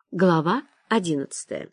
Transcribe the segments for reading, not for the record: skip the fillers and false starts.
Глава 11.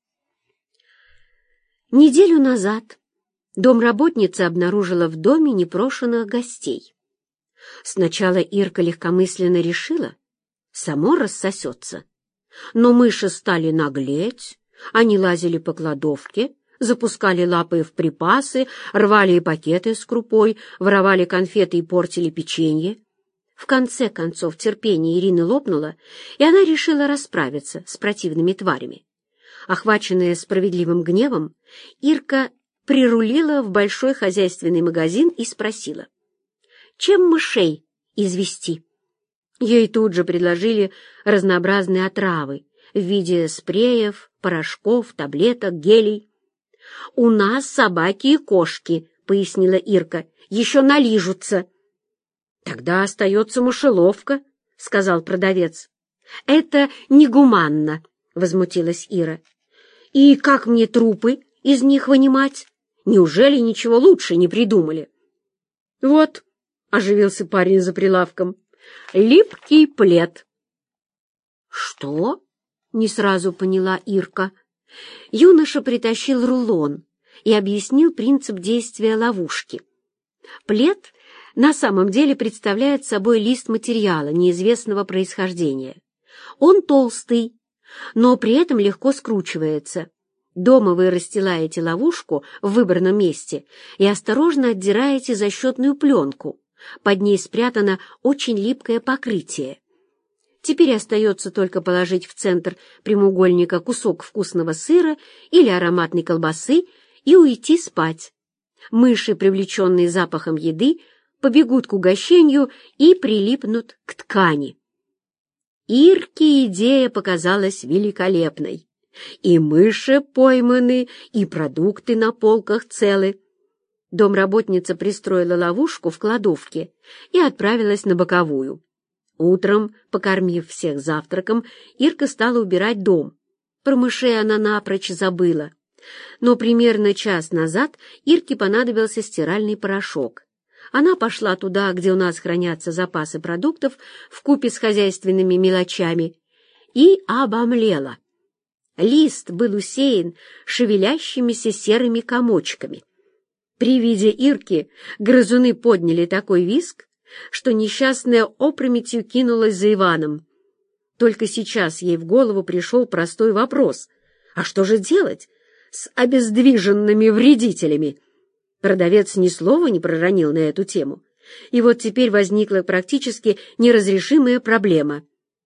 Неделю назад домработница обнаружила в доме непрошенных гостей. Сначала Ирка легкомысленно решила, само рассосется. Но мыши стали наглеть, они лазили по кладовке, запускали лапы в припасы, рвали и пакеты с крупой, воровали конфеты и портили печенье. В конце концов терпение Ирины лопнуло, и она решила расправиться с противными тварями. Охваченная справедливым гневом, Ирка прирулила в большой хозяйственный магазин и спросила, чем мышей извести. Ей тут же предложили разнообразные отравы в виде спреев, порошков, таблеток, гелей. «У нас собаки и кошки», — пояснила Ирка, — «еще налижутся». «Тогда остается мышеловка», — сказал продавец. «Это негуманно», — возмутилась Ира. «И как мне трупы из них вынимать? Неужели ничего лучше не придумали?» «Вот», — оживился парень за прилавком, — «липкий плед». «Что?» — не сразу поняла Ирка. Юноша притащил рулон и объяснил принцип действия ловушки. Плед на самом деле представляет собой лист материала неизвестного происхождения. Он толстый, но при этом легко скручивается. Дома вы расстилаете ловушку в выбранном месте и осторожно отдираете защетную пленку. Под ней спрятано очень липкое покрытие. Теперь остается только положить в центр прямоугольника кусок вкусного сыра или ароматной колбасы и уйти спать. Мыши, привлеченные запахом еды, побегут к угощению и прилипнут к ткани. Ирке идея показалась великолепной. И мыши пойманы, и продукты на полках целы. Домработница пристроила ловушку в кладовке и отправилась на боковую. Утром, покормив всех завтраком, Ирка стала убирать дом. Про мышей она напрочь забыла. Но примерно час назад Ирке понадобился стиральный порошок. Она пошла туда, где у нас хранятся запасы продуктов вкупе с хозяйственными мелочами, и обомлела. Лист был усеян шевелящимися серыми комочками. При виде Ирки грызуны подняли такой визг, что несчастная опрометью кинулась за Иваном. Только сейчас ей в голову пришел простой вопрос: а что же делать с обездвиженными вредителями? Продавец ни слова не проронил на эту тему, и вот теперь возникла практически неразрешимая проблема.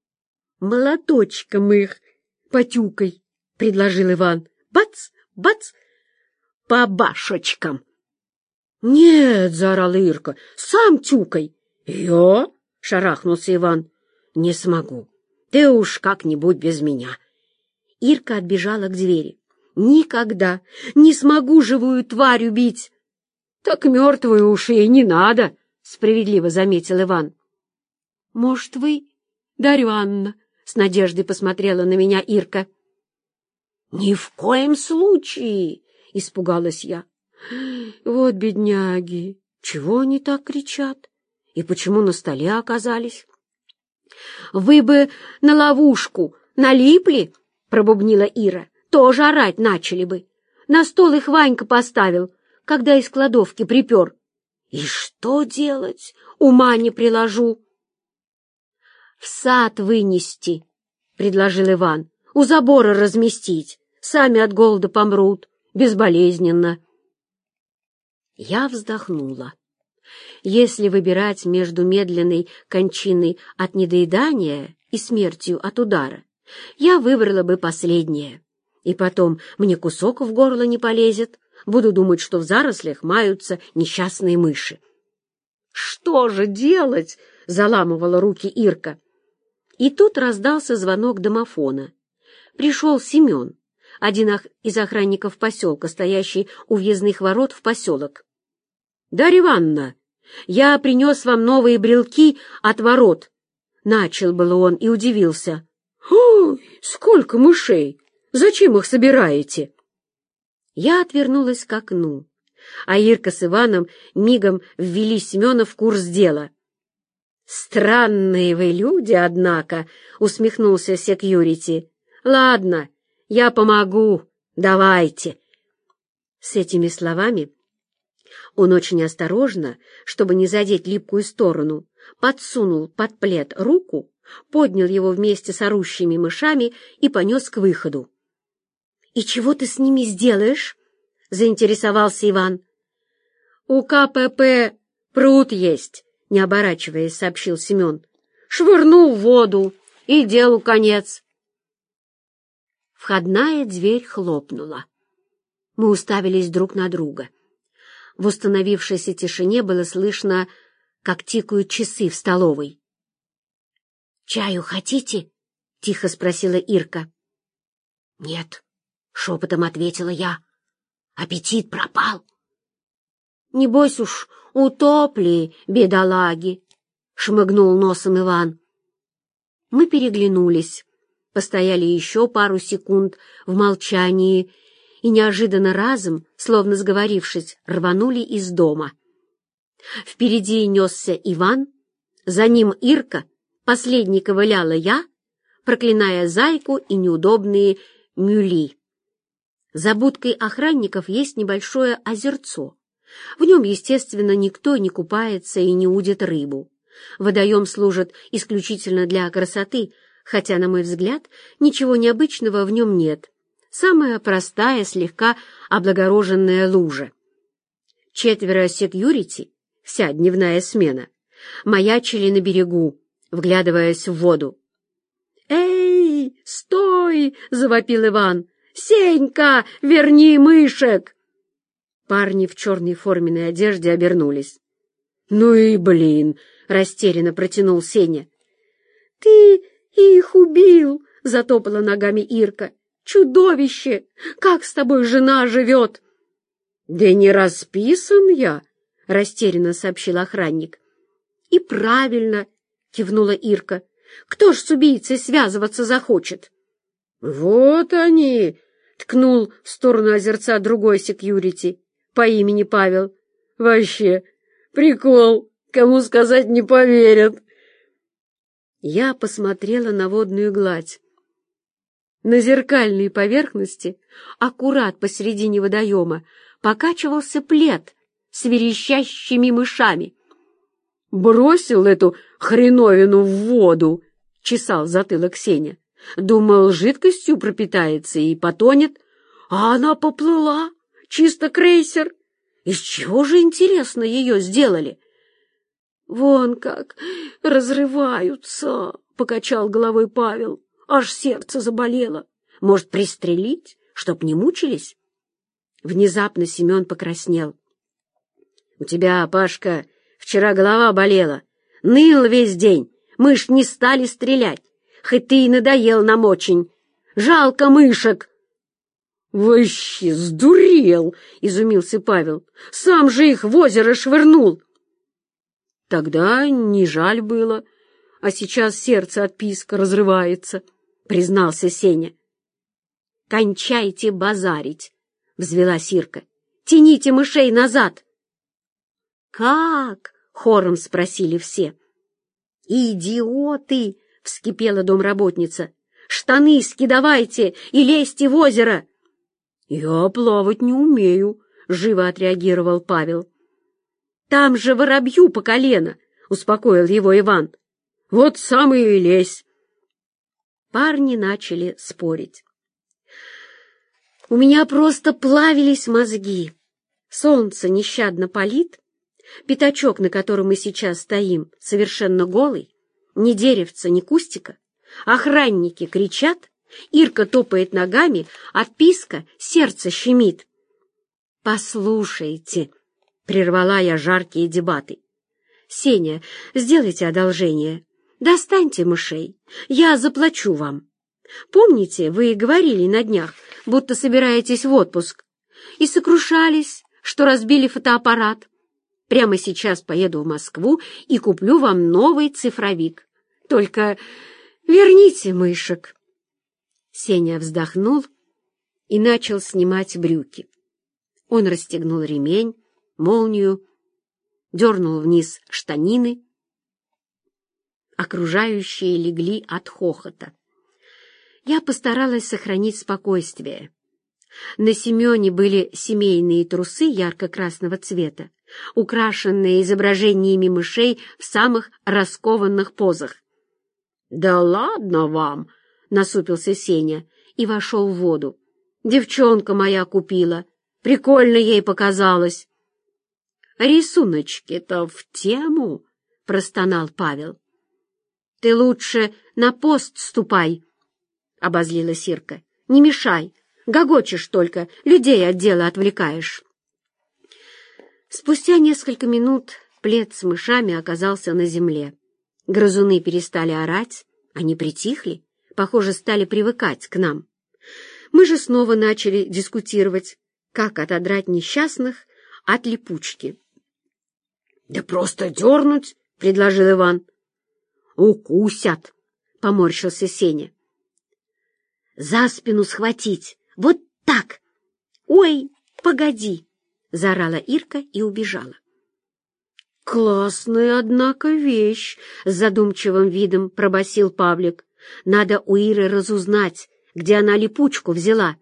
«Молоточком их потюкай», — предложил Иван. «Бац, бац, по башечкам». «Нет», — заорала Ирка, — «сам тюкай». «Я?» — шарахнулся Иван. «Не смогу. Ты уж как-нибудь без меня». Ирка отбежала к двери. «Никогда не смогу живую тварь убить». «Так мертвую уж ей не надо», — справедливо заметил Иван. «Может, вы, Дарья Ивановна?» — с надеждой посмотрела на меня Ирка. «Ни в коем случае!» — испугалась я. «Вот бедняги! Чего они так кричат? И почему на столе оказались?» «Вы бы на ловушку налипли!» — пробубнила Ира. «Тоже орать начали бы. На стол их Ванька поставил, когда из кладовки припер. И что делать? Ума не приложу». «В сад вынести», — предложил Иван. «У забора разместить. Сами от голода помрут. Безболезненно». Я вздохнула. Если выбирать между медленной кончиной от недоедания и смертью от удара, я выбрала бы последнее. И потом мне кусок в горло не полезет. Буду думать, что в зарослях маются несчастные мыши. «Что же делать?» — заламывала руки Ирка. И тут раздался звонок домофона. Пришел Семен, один из охранников поселка, стоящий у въездных ворот в поселок. «Дарья Ивановна, я принес вам новые брелки от ворот». Начал было он и удивился. «Ой, сколько мышей! Зачем их собираете?» Я отвернулась к окну, а Ирка с Иваном мигом ввели Семена в курс дела. «Странные вы люди, однако», — усмехнулся секьюрити. Ладно, я помогу, давайте. С этими словами он очень осторожно, чтобы не задеть липкую сторону, подсунул под плед руку, поднял его вместе с орущими мышами и понес к выходу. — И чего ты с ними сделаешь? — заинтересовался Иван. — У КПП пруд есть, — не оборачиваясь, сообщил Семен. — Швырну в воду, и делу конец. Входная дверь хлопнула. Мы уставились друг на друга. В установившейся тишине было слышно, как тикают часы в столовой. — Чаю хотите? — тихо спросила Ирка. — Нет, — шепотом ответила я. — Аппетит пропал. — Небось уж утопли, бедолаги, — шмыгнул носом Иван. Мы переглянулись, постояли еще пару секунд в молчании и неожиданно разом, словно сговорившись, рванули из дома. Впереди несся Иван, за ним Ирка, последней ковыляла я, проклиная зайку и неудобные мюли. За будкой охранников есть небольшое озерцо. В нем, естественно, никто не купается и не удит рыбу. Водоем служит исключительно для красоты, хотя, на мой взгляд, ничего необычного в нем нет. Самая простая, слегка облагороженная лужа. 4 секьюрити, вся дневная смена, маячили на берегу, вглядываясь в воду. «Эй, стой!» — завопил Иван. «Сенька, верни мышек!» Парни в черной форменной одежде обернулись. «Ну и блин!» — растерянно протянул Сеня. «Ты их убил!» — затопала ногами Ирка. «Чудовище! Как с тобой жена живет?» «Да не расписан я!» — растерянно сообщил охранник. «И правильно!» — кивнула Ирка. «Кто ж с убийцей связываться захочет?» «Вот они!» — ткнул в сторону озерца другой секьюрити по имени Павел. «Вообще, прикол! Кому сказать не поверят!» Я посмотрела на водную гладь. На зеркальной поверхности, аккурат посередине водоема, покачивался плед с верещащими мышами. «Бросил эту хреновину в воду!» — чесал затылок Сеня. «Думал, жидкостью пропитается и потонет, а она поплыла, чисто крейсер. Из чего же, интересно, ее сделали?» «Вон как разрываются!» — покачал головой Павел. «Аж сердце заболело. Может, пристрелить, чтоб не мучились?» Внезапно Семен покраснел. «У тебя, Пашка, вчера голова болела. Ныл весь день. Мы ж не стали стрелять. Хоть ты и надоел нам очень. Жалко мышек!» «Вообще сдурел!» — изумился Павел. «Сам же их в озеро швырнул!» «Тогда не жаль было, а сейчас сердце от писка разрывается», — признался Сеня. «Кончайте базарить!» — взвелась Ирка. «Тяните мышей назад!» «Как?» — хором спросили все. «Идиоты!» — вскипела домработница. «Штаны скидывайте и лезьте в озеро!» «Я плавать не умею», — живо отреагировал Павел. «Там же воробью по колено!» — успокоил его Иван. «Вот сам и лезь!» Парни начали спорить. У меня просто плавились мозги. Солнце нещадно палит, пятачок, на котором мы сейчас стоим, совершенно голый, ни деревца, ни кустика. Охранники кричат, Ирка топает ногами, от писка сердце щемит. «Послушайте», — прервала я жаркие дебаты. «Сеня, сделайте одолжение. Достаньте мышей, я заплачу вам. Помните, вы говорили на днях, будто собираетесь в отпуск, и сокрушались, что разбили фотоаппарат. Прямо сейчас поеду в Москву и куплю вам новый цифровик. Только верните мышек». Сеня вздохнул и начал снимать брюки. Он расстегнул ремень, молнию, дернул вниз штанины. Окружающие легли от хохота. Я постаралась сохранить спокойствие. На Семене были семейные трусы ярко-красного цвета, украшенные изображениями мышей в самых раскованных позах. «Да ладно вам!» — насупился Сеня и вошел в воду. «Девчонка моя купила. Прикольно ей показалось». «Рисуночки-то в тему!» — простонал Павел. «Ты лучше на пост ступай!» — обозлилась Ирка. «Не мешай! Гогочешь только, людей от дела отвлекаешь». Спустя несколько минут плед с мышами оказался на земле. Грызуны перестали орать, они притихли, похоже, стали привыкать к нам. Мы же снова начали дискутировать, как отодрать несчастных от липучки. «Да просто дернуть!» — предложил Иван. «Укусят!» — поморщился Сеня. «За спину схватить! Вот так! Ой, погоди!» — заорала Ирка и убежала. «Классная, однако, вещь!» — с задумчивым видом пробасил Павлик. «Надо у Иры разузнать, где она липучку взяла».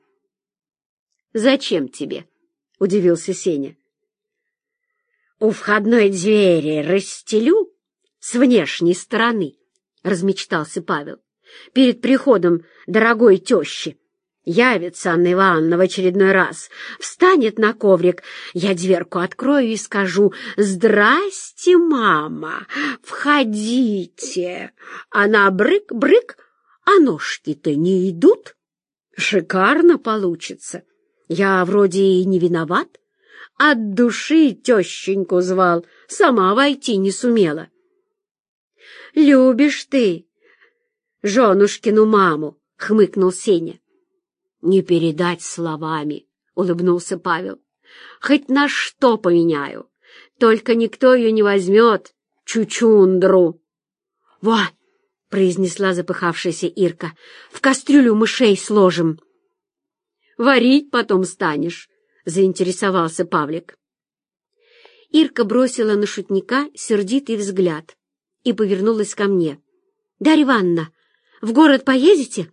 «Зачем тебе?» — удивился Сеня. «У входной двери расстелю с внешней стороны», — размечтался Павел. «Перед приходом дорогой тещи. Явится Анна Ивановна в очередной раз, встанет на коврик, я дверку открою и скажу: «Здрасте, мама, входите». Она брык-брык, а ножки-то не идут. Шикарно получится. Я вроде и не виноват. От души тещеньку звал, сама войти не сумела. «Любишь ты женушкину маму», — хмыкнул Сеня. «Не передать словами», — улыбнулся Павел. «Хоть на что поменяю, только никто ее не возьмет, чучундру». «Во!» — произнесла запыхавшаяся Ирка. «В кастрюлю мышей сложим». «Варить потом станешь», — заинтересовался Павлик. Ирка бросила на шутника сердитый взгляд и повернулась ко мне. «Дарья Ивановна, в город поедете?»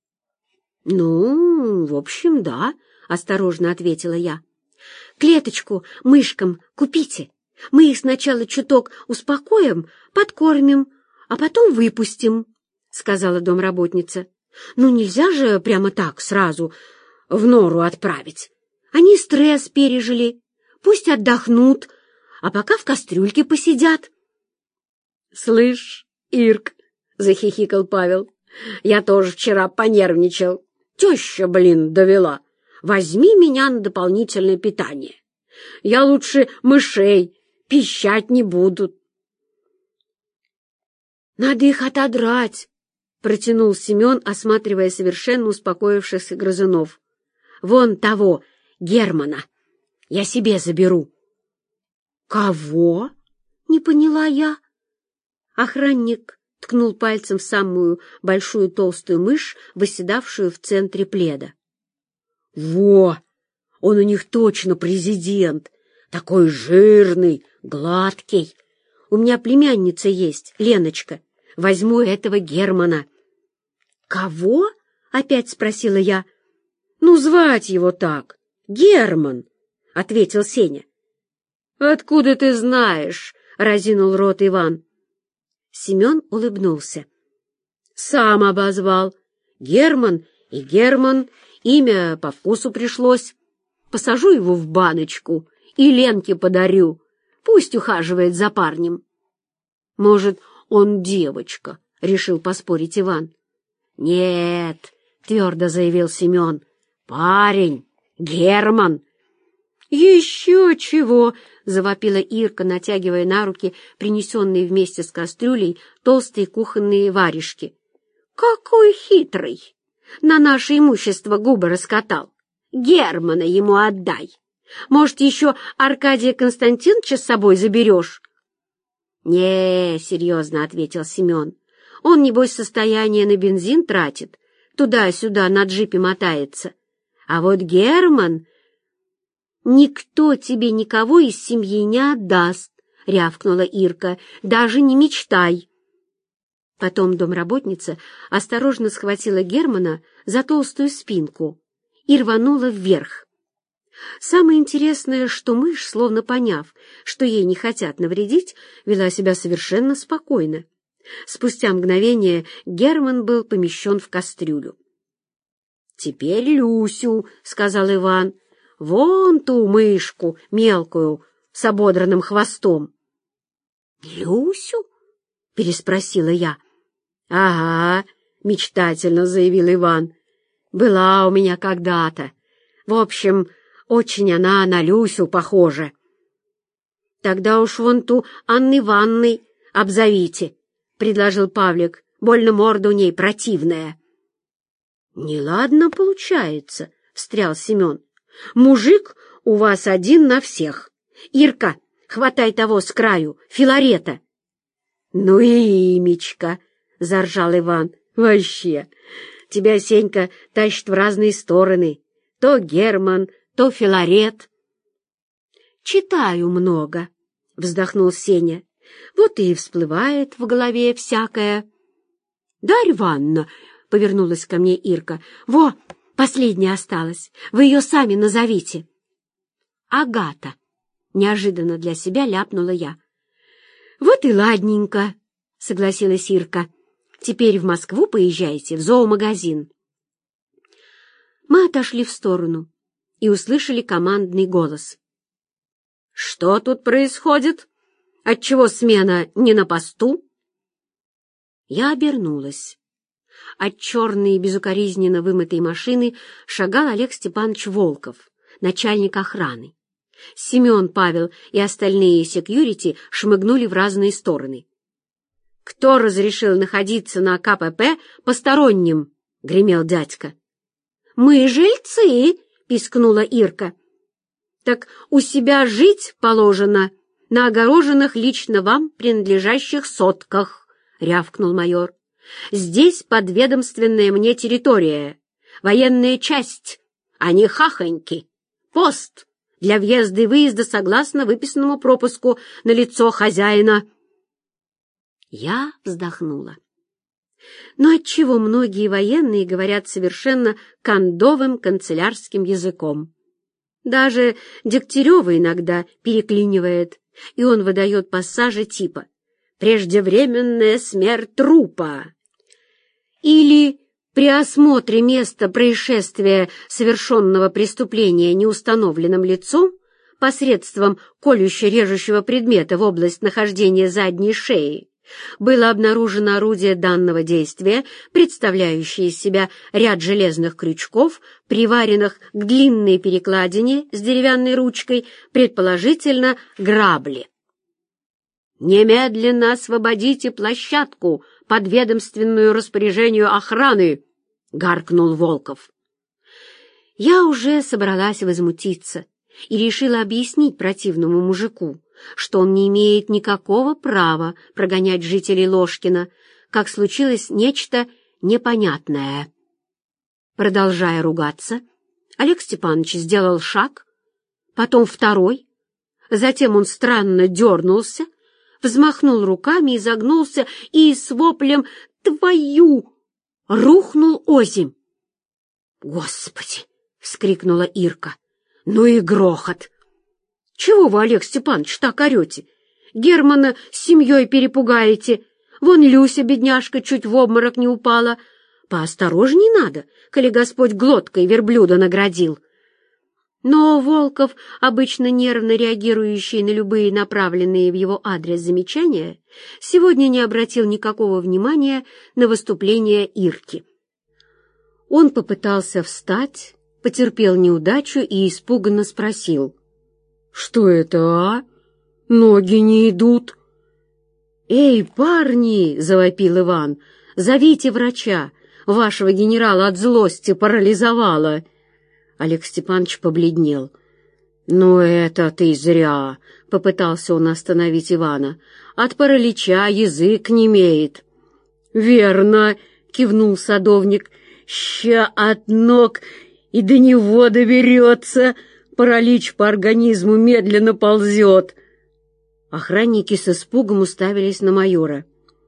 «Ну, в общем, да», — осторожно ответила я. «Клеточку мышкам купите. Мы их сначала чуток успокоим, подкормим, а потом выпустим», — сказала домработница. «Ну, нельзя же прямо так сразу в нору отправить. Они стресс пережили, пусть отдохнут, а пока в кастрюльке посидят». «Слышь, Ирк», — захихикал Павел, — «я тоже вчера понервничал. Теща, довела. Возьми меня на дополнительное питание. Я лучше мышей, пищать не будут». «Надо их отодрать», — протянул Семен, осматривая совершенно успокоившихся грызунов. «Вон того, Германа. Я себе заберу». «Кого?» — не поняла я. Охранник ткнул пальцем в самую большую толстую мышь, восседавшую в центре пледа. «Во! Он у них точно президент! Такой жирный, гладкий! У меня племянница есть, Леночка. Возьму этого Германа». «Кого?» — опять спросила я. «Ну, звать его так. Герман», — ответил Сеня. «Откуда ты знаешь?» — разинул рот Иван. Семен улыбнулся. «Сам обозвал. Герман и Герман. Имя по вкусу пришлось. Посажу его в баночку и Ленке подарю. Пусть ухаживает за парнем». «Может, он девочка?» — решил поспорить Иван. «Нет», — твердо заявил Семен. «Парень, Герман». «Еще чего!» — завопила Ирка, натягивая на руки принесенные вместе с кастрюлей толстые кухонные варежки. «Какой хитрый! На наше имущество губы раскатал. Германа ему отдай. Может, еще Аркадия Константиновича с собой заберешь?» «Не, — серьезно ответил Семен. — Он, небось, состояние на бензин тратит, туда-сюда на джипе мотается. А вот Герман... «Никто тебе никого из семьи не отдаст», — рявкнула Ирка. «Даже не мечтай». Потом домработница осторожно схватила Германа за толстую спинку и рванула вверх. Самое интересное, что мышь, словно поняв, что ей не хотят навредить, вела себя совершенно спокойно. Спустя мгновение Герман был помещен в кастрюлю. «Теперь Люсю», — сказал Иван, — «вон ту мышку мелкую с ободранным хвостом». «Люсю?» — переспросила я. «Ага», — мечтательно заявил Иван, — «была у меня когда-то. В общем, очень она на Люсю похожа». «Тогда уж вон ту Анной Ивановной обзовите», — предложил Павлик, — «больно морда у ней противная». «Неладно получается», — встрял Семен. «Мужик у вас один на всех. Ирка, хватай того с краю, Филарета». «Ну и имечко», — заржал Иван. «Вообще, тебя, Сенька, тащит в разные стороны. То Герман, то Филарет». «Читаю много», — вздохнул Сеня. «Вот и всплывает в голове всякое». «Дарья Ивановна», — повернулась ко мне Ирка, — «во, последняя осталась. Вы ее сами назовите». «Агата», — неожиданно для себя ляпнула я. «Вот и ладненько», — согласилась Ирка. «Теперь в Москву поезжайте, в зоомагазин». Мы отошли в сторону и услышали командный голос. «Что тут происходит? Отчего смена не на посту?» Я обернулась. От черной безукоризненно вымытой машины шагал Олег Степанович Волков, начальник охраны. Семен, Павел и остальные секьюрити шмыгнули в разные стороны. «Кто разрешил находиться на КПП посторонним?» — гремел дядька. «Мы жильцы!» — пискнула Ирка. «Так у себя жить положено на огороженных лично вам принадлежащих сотках», — рявкнул майор. «Здесь подведомственная мне территория, военная часть, а не хахоньки. Пост для въезда и выезда согласно выписанному пропуску на лицо хозяина». Я вздохнула. Но отчего многие военные говорят совершенно кондовым канцелярским языком? Даже Дегтярева иногда переклинивает, и он выдает пассажи типа «преждевременная смерть трупа» или «при осмотре места происшествия совершенного преступления неустановленным лицом посредством колюще-режущего предмета в область нахождения задней шеи было обнаружено орудие данного действия, представляющее из себя ряд железных крючков, приваренных к длинной перекладине с деревянной ручкой, предположительно грабли. «Немедленно освободите площадку, подведомственную распоряжению охраны!» — гаркнул Волков. Я уже собралась возмутиться и решила объяснить противному мужику, что он не имеет никакого права прогонять жителей Ложкина, как случилось нечто непонятное. Продолжая ругаться, Олег Степанович сделал шаг, потом второй, затем он странно дернулся, взмахнул руками, изогнулся и с воплем «Твою!» рухнул озимь. «Господи!» — вскрикнула Ирка. «Ну и грохот!» «Чего вы, Олег Степанович, так орете? Германа с семьей перепугаете. Вон Люся, бедняжка, чуть в обморок не упала. Поосторожней надо, коли Господь глоткой верблюда наградил». Но Волков, обычно нервно реагирующий на любые направленные в его адрес замечания, сегодня не обратил никакого внимания на выступление Ирки. Он попытался встать, потерпел неудачу и испуганно спросил: «Что это, а? Ноги не идут». «Эй, парни!» — завопил Иван. «Зовите врача! Вашего генерала от злости парализовало!» Олег Степанович побледнел. «Ну это ты зря!» — попытался он остановить Ивана. «От паралича язык немеет». «Верно!» — кивнул садовник. «Ща от ног и до него доберется!» Паралич по организму медленно ползет. Охранники с испугом уставились на майора.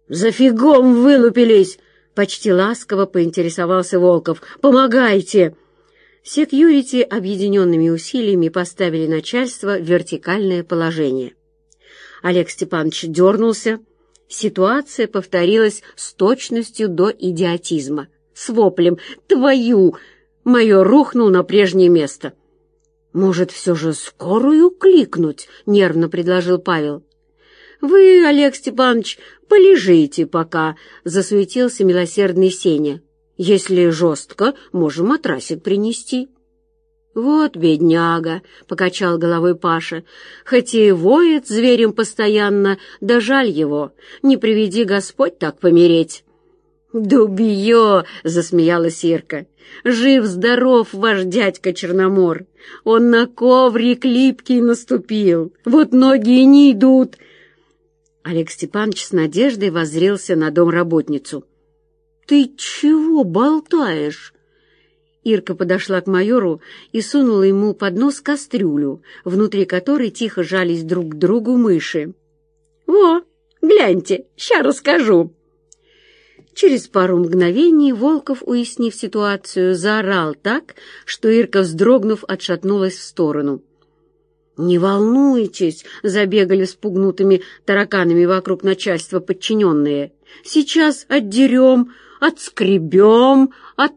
«За фигом вылупились!» — почти ласково поинтересовался Волков. «Помогайте!» Секьюрити объединенными усилиями поставили начальство в вертикальное положение. Олег Степанович дернулся. Ситуация повторилась с точностью до идиотизма. С воплем «Твою!» майор рухнул на прежнее место. «Может, все же скорую кликнуть?» — нервно предложил Павел. «Вы, Олег Степанович, полежите пока», — засуетился милосердный Сеня. «Если жестко, можем матрасик принести». «Вот бедняга», — покачал головой Паша, — «хоть и воет зверем постоянно, да жаль его, не приведи Господь так помереть». «Дубье!» — засмеялась Ирка. «Жив-здоров ваш дядька Черномор! Он на коврик липкий наступил, вот ноги и не идут!» Олег Степанович с надеждой воззрелся на домработницу. «Ты чего болтаешь?» Ирка подошла к майору и сунула ему под нос кастрюлю, внутри которой тихо жались друг к другу мыши. «Во, гляньте, ща расскажу!» Через пару мгновений Волков, уяснив ситуацию, заорал так, что Ирка, вздрогнув, отшатнулась в сторону. «Не волнуйтесь!» — забегали спугнутыми тараканами вокруг начальства подчиненные. «Сейчас отдерем, отскребем,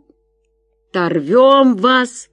оторвем вас!»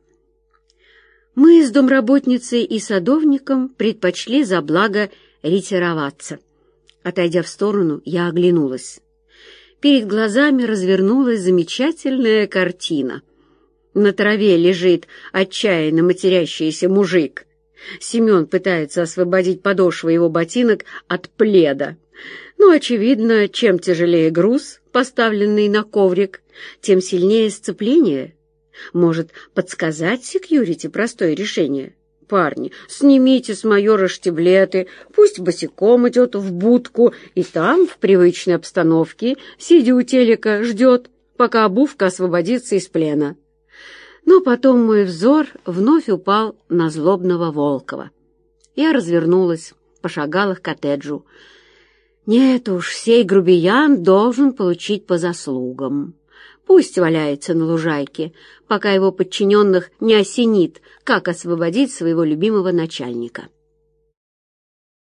Мы с домработницей и садовником предпочли за благо ретироваться. Отойдя в сторону, я оглянулась. Перед глазами развернулась замечательная картина. На траве лежит отчаянно матерящийся мужик. Семен пытается освободить подошвы его ботинок от пледа. Но, очевидно, чем тяжелее груз, поставленный на коврик, тем сильнее сцепление. Может, подсказать секьюрити простое решение? «Парни, снимите с майора штиблеты, пусть босиком идет в будку, и там, в привычной обстановке, сидя у телека, ждет, пока обувка освободится из плена». Но потом мой взор вновь упал на злобного Волкова. Я развернулась, пошагала к коттеджу. Нет уж, сей грубиян должен получить по заслугам. Пусть валяется на лужайке, пока его подчиненных не осенит, как освободить своего любимого начальника.